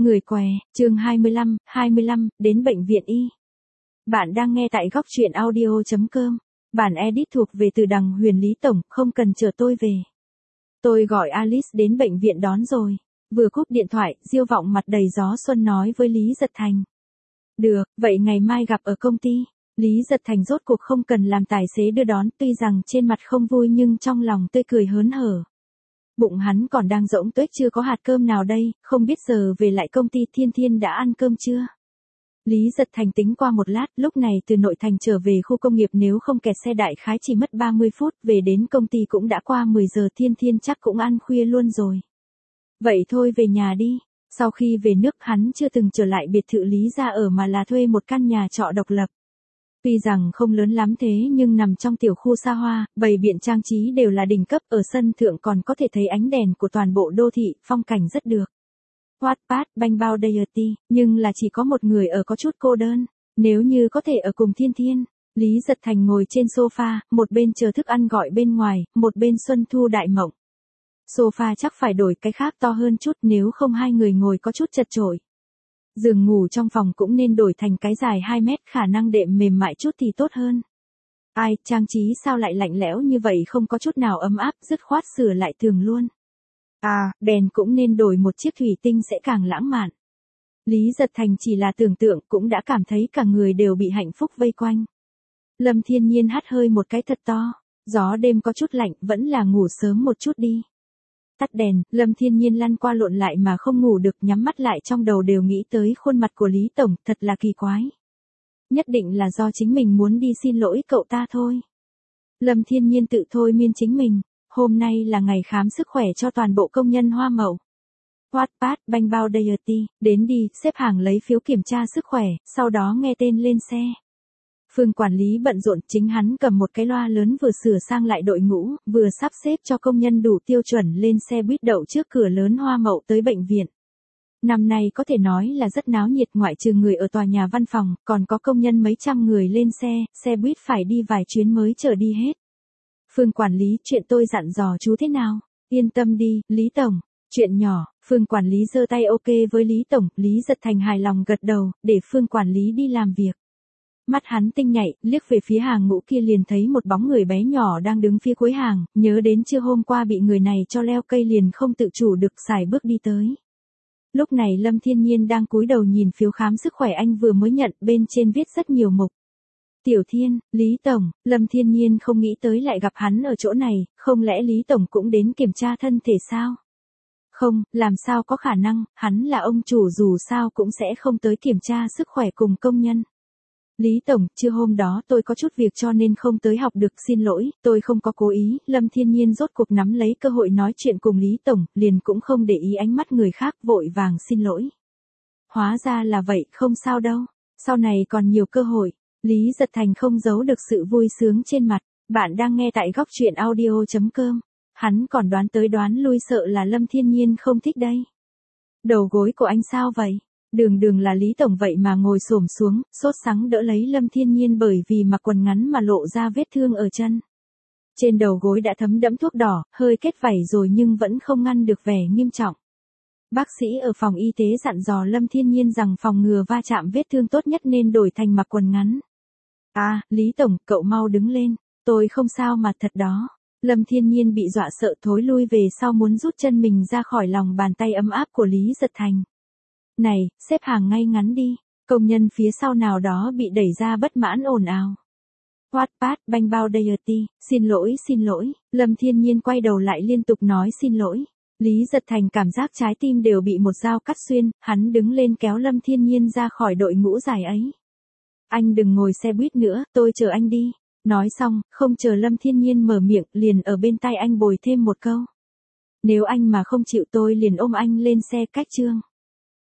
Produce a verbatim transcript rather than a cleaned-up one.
Người què, chương hai mươi lăm, hai mươi lăm, đến bệnh viện y. Bạn đang nghe tại góc truyện audio chấm com. Bản edit thuộc về từ đằng Huyền Lý Tổng, không cần chờ tôi về. Tôi gọi Alice đến bệnh viện đón rồi. Vừa cúp điện thoại, Diêu Vọng mặt đầy gió xuân nói với Lý Giật Thành. Được, vậy ngày mai gặp ở công ty. Lý Giật Thành rốt cuộc không cần làm tài xế đưa đón, tuy rằng trên mặt không vui nhưng trong lòng tươi cười hớn hở. Bụng hắn còn đang rỗng tuếch chưa có hạt cơm nào đây, không biết giờ về lại công ty Thiên Thiên đã ăn cơm chưa? Lý Giật Thành tính qua một lát, lúc này từ nội thành trở về khu công nghiệp nếu không kẹt xe đại khái chỉ mất ba mươi phút, về đến công ty cũng đã qua mười giờ, Thiên Thiên chắc cũng ăn khuya luôn rồi. Vậy thôi về nhà đi. Sau khi về nước hắn chưa từng trở lại biệt thự Lý gia ở mà là thuê một căn nhà trọ độc lập. Tuy rằng không lớn lắm thế nhưng nằm trong tiểu khu xa hoa, bày biện trang trí đều là đỉnh cấp, ở sân thượng còn có thể thấy ánh đèn của toàn bộ đô thị, phong cảnh rất được. Wattpad, banh bao Deity, nhưng là chỉ có một người ở có chút cô đơn, nếu như có thể ở cùng Thiên Thiên. Lý Giật Thành ngồi trên sofa, một bên chờ thức ăn gọi bên ngoài, một bên xuân thu đại mộng. Sofa chắc phải đổi cái khác to hơn chút nếu không hai người ngồi có chút chật chội. Giường ngủ trong phòng cũng nên đổi thành cái dài hai mét, khả năng đệm mềm mại chút thì tốt hơn. Ai, trang trí sao lại lạnh lẽo như vậy, không có chút nào ấm áp, dứt khoát sửa lại tường luôn. À, đèn cũng nên đổi một chiếc thủy tinh sẽ càng lãng mạn. Lý Giật Thành chỉ là tưởng tượng cũng đã cảm thấy cả người đều bị hạnh phúc vây quanh. Lâm Thiên Nhiên hắt hơi một cái thật to, gió đêm có chút lạnh, vẫn là ngủ sớm một chút đi. Tắt đèn, Lâm Thiên Nhiên lăn qua lộn lại mà không ngủ được, nhắm mắt lại trong đầu đều nghĩ tới khuôn mặt của Lý Tổng, thật là kỳ quái. Nhất định là do chính mình muốn đi xin lỗi cậu ta thôi. Lâm Thiên Nhiên tự thôi miên chính mình, hôm nay là ngày khám sức khỏe cho toàn bộ công nhân Hoa Mậu. Wattpad, banh bao Deity, đến đi, xếp hàng lấy phiếu kiểm tra sức khỏe, sau đó nghe tên lên xe. Phương quản lý bận rộn, chính hắn cầm một cái loa lớn vừa sửa sang lại đội ngũ, vừa sắp xếp cho công nhân đủ tiêu chuẩn lên xe buýt đậu trước cửa lớn Hoa Mậu tới bệnh viện. Năm nay có thể nói là rất náo nhiệt, ngoại trừ người ở tòa nhà văn phòng, còn có công nhân mấy trăm người lên xe, xe buýt phải đi vài chuyến mới chở đi hết. Phương quản lý, chuyện tôi dặn dò chú thế nào? Yên tâm đi, Lý Tổng. Chuyện nhỏ, Phương quản lý giơ tay ok với Lý Tổng, Lý Giật Thành hài lòng gật đầu, để Phương quản lý đi làm việc. Mắt hắn tinh nhạy, liếc về phía hàng ngũ kia liền thấy một bóng người bé nhỏ đang đứng phía cuối hàng, nhớ đến trưa hôm qua bị người này cho leo cây liền không tự chủ được sải bước đi tới. Lúc này Lâm Thiên Nhiên đang cúi đầu nhìn phiếu khám sức khỏe anh vừa mới nhận, bên trên viết rất nhiều mục. Tiểu Thiên, Lý Tổng, Lâm Thiên Nhiên không nghĩ tới lại gặp hắn ở chỗ này, không lẽ Lý Tổng cũng đến kiểm tra thân thể sao? Không, làm sao có khả năng, hắn là ông chủ dù sao cũng sẽ không tới kiểm tra sức khỏe cùng công nhân. Lý Tổng, trưa hôm đó tôi có chút việc cho nên không tới học được, xin lỗi, tôi không có cố ý. Lâm Thiên Nhiên rốt cuộc nắm lấy cơ hội nói chuyện cùng Lý Tổng, liền cũng không để ý ánh mắt người khác, vội vàng xin lỗi. Hóa ra là vậy, không sao đâu, sau này còn nhiều cơ hội. Lý Giật Thành không giấu được sự vui sướng trên mặt. Bạn đang nghe tại góc truyện audio chấm com. Hắn còn đoán tới đoán lui, sợ là Lâm Thiên Nhiên không thích đây. Đầu gối của anh sao vậy? Đường đường là Lý Tổng vậy mà ngồi xổm xuống, sốt sắng đỡ lấy Lâm Thiên Nhiên bởi vì mặc quần ngắn mà lộ ra vết thương ở chân. Trên đầu gối đã thấm đẫm thuốc đỏ, hơi kết vảy rồi nhưng vẫn không ngăn được vẻ nghiêm trọng. Bác sĩ ở phòng y tế dặn dò Lâm Thiên Nhiên rằng phòng ngừa va chạm vết thương tốt nhất nên đổi thành mặc quần ngắn. À, Lý Tổng, cậu mau đứng lên, tôi không sao mà thật đó. Lâm Thiên Nhiên bị dọa sợ thối lui về sau muốn rút chân mình ra khỏi lòng bàn tay ấm áp của Lý Giật Thành. Này, xếp hàng ngay ngắn đi, công nhân phía sau nào đó bị đẩy ra bất mãn ồn ào. Wattpad, banh bao Deity, xin lỗi xin lỗi, Lâm Thiên Nhiên quay đầu lại liên tục nói xin lỗi. Lý Giật Thành cảm giác trái tim đều bị một dao cắt xuyên, hắn đứng lên kéo Lâm Thiên Nhiên ra khỏi đội ngũ dài ấy. Anh đừng ngồi xe buýt nữa, tôi chờ anh đi. Nói xong, không chờ Lâm Thiên Nhiên mở miệng, liền ở bên tai anh bồi thêm một câu. Nếu anh mà không chịu tôi liền ôm anh lên xe, cách chương.